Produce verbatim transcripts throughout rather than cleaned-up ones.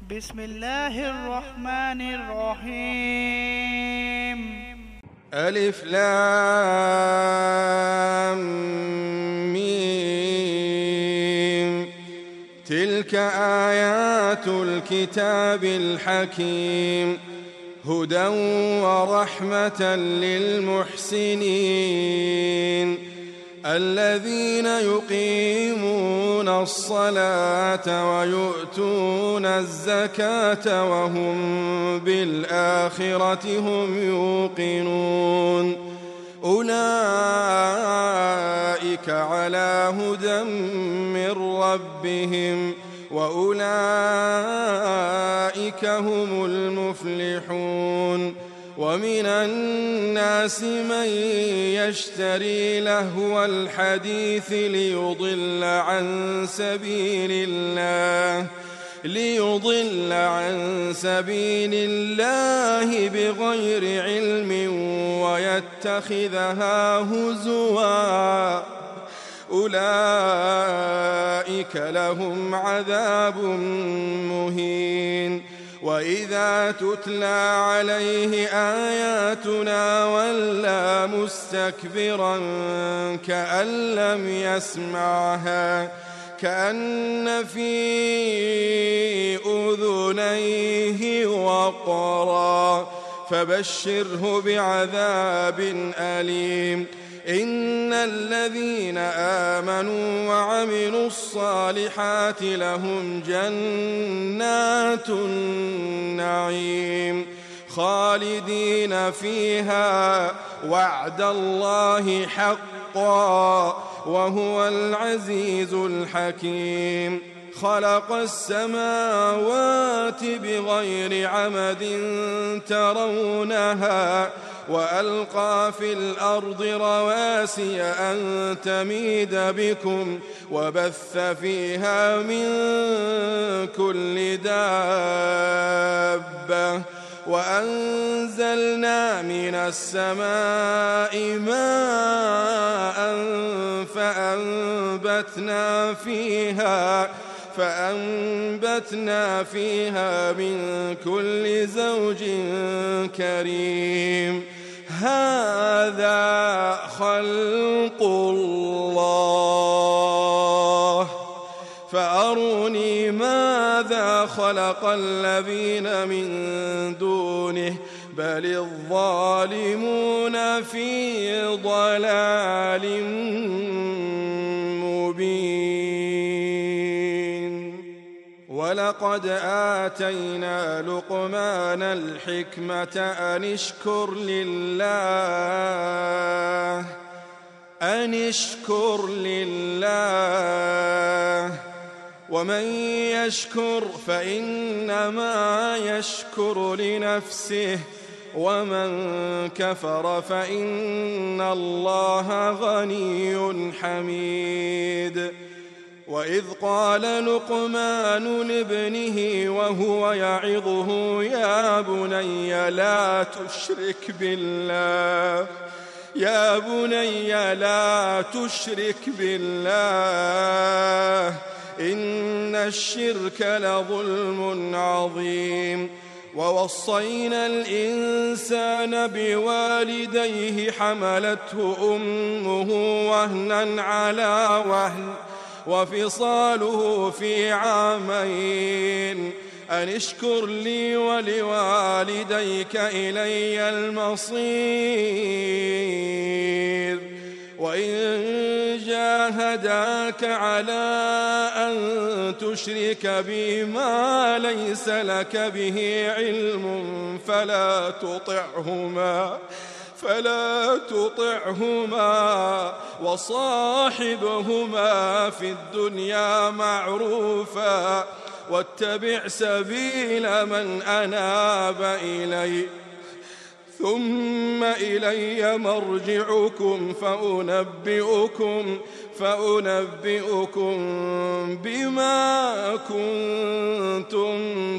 بسم الله الرحمن الرحيم. ألف لام ميم. تلك آيات الكتاب الحكيم، هدى ورحمة للمحسنين الذين يقيمون الصلاة ويؤتون الزكاة وهم بالآخرة هم يوقنون. أولئك على هدى من ربهم وأولئك هم المفلحون. ومن الناس من يشتري لهو الحديث ليضل عن سبيل الله ليضل عن سبيل الله بغير علم ويتخذها هزوا، أولئك لهم عذاب مهين. وإذا تتلى عليه آياتنا ولى مستكبرا كأن لم يسمعها كأن في أذنيه وقرا، فبشره بعذاب أليم. إن الذين آمنوا وعملوا الصالحات لهم جنات النعيم خالدين فيها، وعد الله حقا وهو العزيز الحكيم. خلق السماوات بغير عمد ترونها وألقى في الأرض رواسي أن تميد بكم وبث فيها من كل دابة، وأنزلنا من السماء ماء فأنبتنا فيها فأنبتنا فيها من كل زوج كريم. هذا خلق الله فأروني ماذا خلق الذين من دونه بل الظالمون في ضلال مبين. ولقد آتينا لقمان الحكمة أن اشكر لله أن اشكر لله ومن يشكر فإنما يشكر لنفسه ومن كفر فإن الله غني حميد. وإذ قال لقمان لابنه وهو يعظه يا بني لا تشرك بالله يا بني لا تشرك بالله إن الشرك لظلم عظيم. ووصينا الإنسان بوالديه حملته أمه وهنا على وهن وفصاله في عامين أن اشكر لي ولوالديك إلي المصير. وإن جاهداك على أن تشرك بي ما ليس لك به علم فلا تطعهما فلا تطعهما وصاحبهما في الدنيا معروفا واتبع سبيل من أناب إلي ثم إلي مرجعكم فأنبئكم فأنبئكم بما كنتم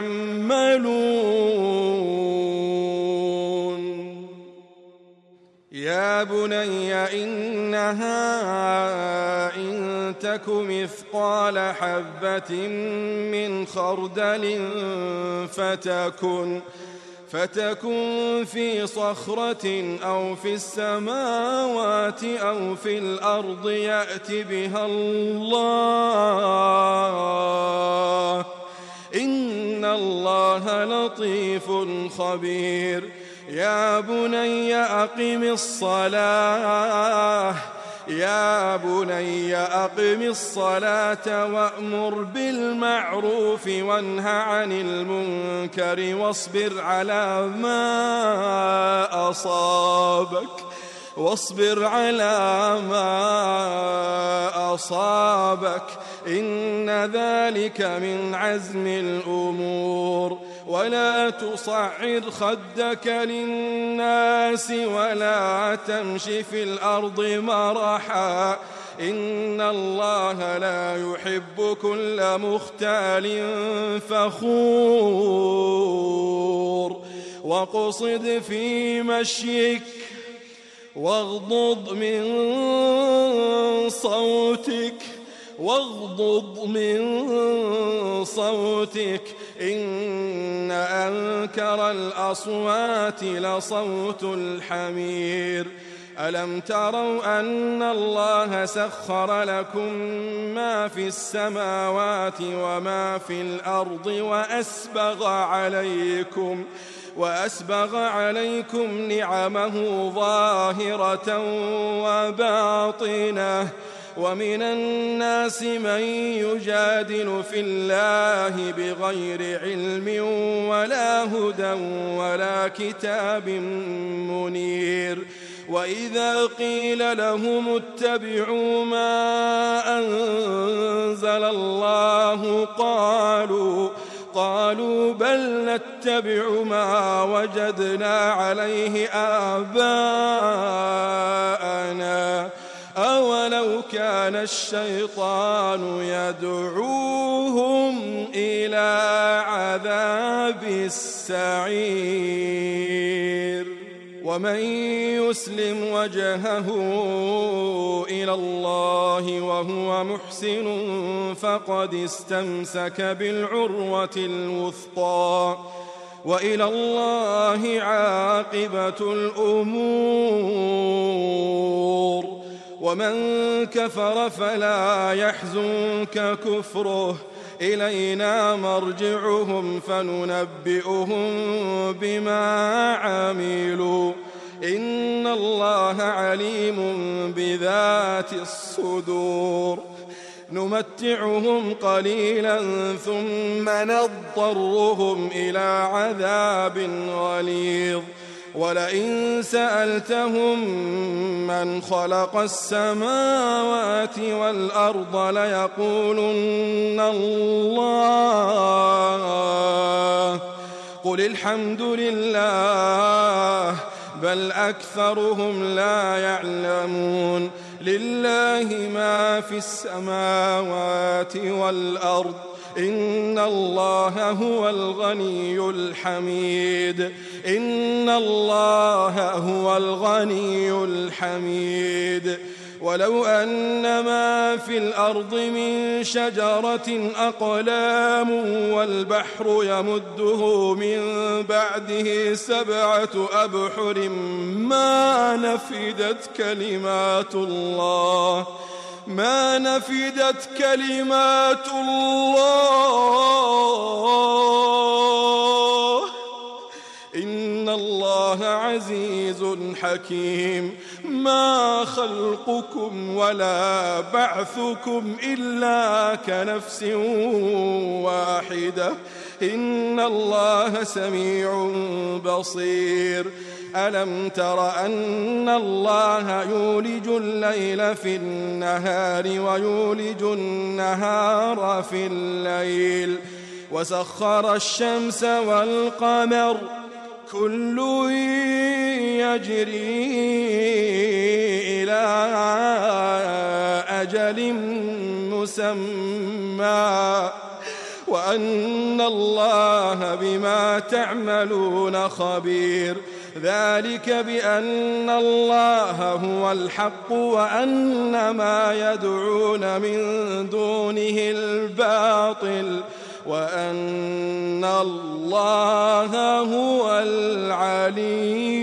تعملون. يا بني إنها إن تك مثقال حبة من خردل فتكن فتكن في صخرة أو في السماوات أو في الأرض يأت بها الله إن الله لطيف خبير يا بني أقم الصلاة يا بني أقم الصلاة وأمر بالمعروف وانه عن المنكر واصبر على ما أصابك واصبر على ما أصابك إن ذلك من عزم الأمور ولا تصعر خدك للناس ولا تمش في الأرض مرحا إن الله لا يحب كل مختال فخور واقصد في مشيك واغضض من صوتك واغضض من صوتك إن أنكر الأصوات لصوت الحمير ألم تروا أن الله سخر لكم ما في السماوات وما في الأرض وأسبغ عليكم وأسبغ عليكم نعمه ظاهرة وباطنة ومن الناس من يجادل في الله بغير علم ولا هدى ولا كتاب منير وإذا قيل لهم اتبعوا ما أنزل الله قالوا قالوا بل نتبع ما وجدنا عليه آباءنا أولو كان الشيطان يدعوهم إلى عذاب السعير ومن يسلم وجهه إلى الله وهو محسن فقد استمسك بالعروة الوثقى وإلى الله عاقبة الأمور ومن كفر فلا يحزنك كفره إلينا مرجعهم فننبئهم بما عملوا إن الله عليم بذات الصدور نمتعهم قليلا ثم نضطرهم إلى عذاب غليظ ولئن سألتهم من خلق السماوات والأرض ليقولن الله قل الحمد لله بل أكثرهم لا يعلمون لله ما في السماوات والأرض إن الله هو الغني الحميد إن الله هو الغني الحميد ولو أن ما في الأرض من شجرة أقلام والبحر يمده من بعده سبعة أبحر ما نفدت كلمات الله ما نفدت كلمات الله إن الله عزيز حكيم ما خلقكم ولا بعثكم إلا كنفس واحدة إن الله سميع بصير ألم تر أن الله يولج الليل في النهار ويولج النهار في الليل وسخر الشمس والقمر كل يجري إلى أجل مسمى وأن الله بما تعملون خبير ذلك بأن الله هو الحق وأن ما يدعون من دونه الباطل وأن الله هو العلي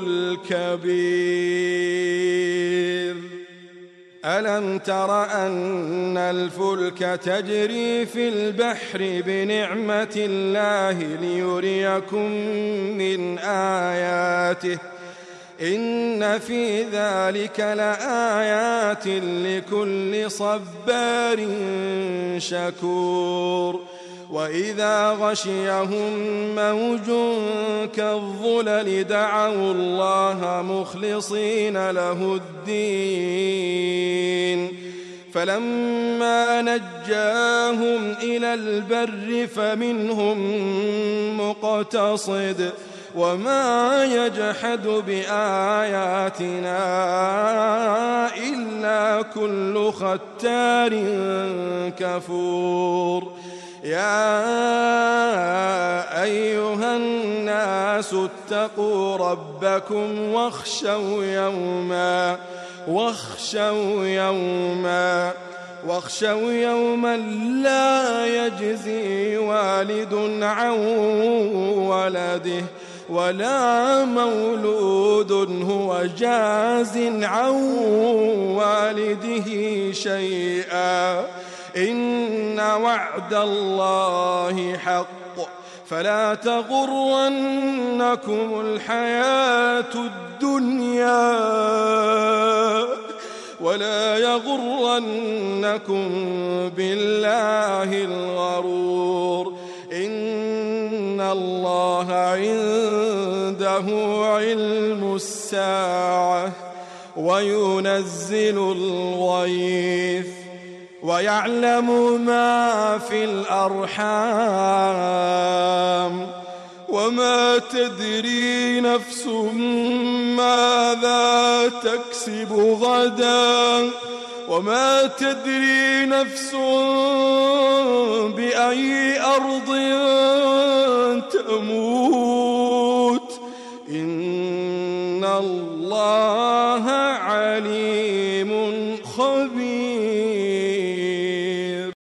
الكبير. ألم تر أن الفلك تجري في البحر بنعمة الله ليريكم من آياته إن في ذلك لآيات لكل صبار شكور. وإذا غشيهم موج كالظلل دعوا الله مخلصين له الدين فلما نجاهم إلى البر فمنهم مقتصد وما يجحد بآياتنا إلا كل ختار كفور. يا أيها الناس اتقوا ربكم واخشوا يوما واخشوا يوما واخشوا يوما لا يجزي والد عن ولده ولا مولود هو جاز عن والده شيئا إن وعد الله حق فلا تغرنكم الحياة الدنيا ولا يغرنكم بالله الغرور إن الله عنده علم الساعة وينزل الغيث ويعلم ما في الأرحام وما تدري نفس ماذا تكسب غدا وما تدري نفس بأي أرض تموت إن الله عليم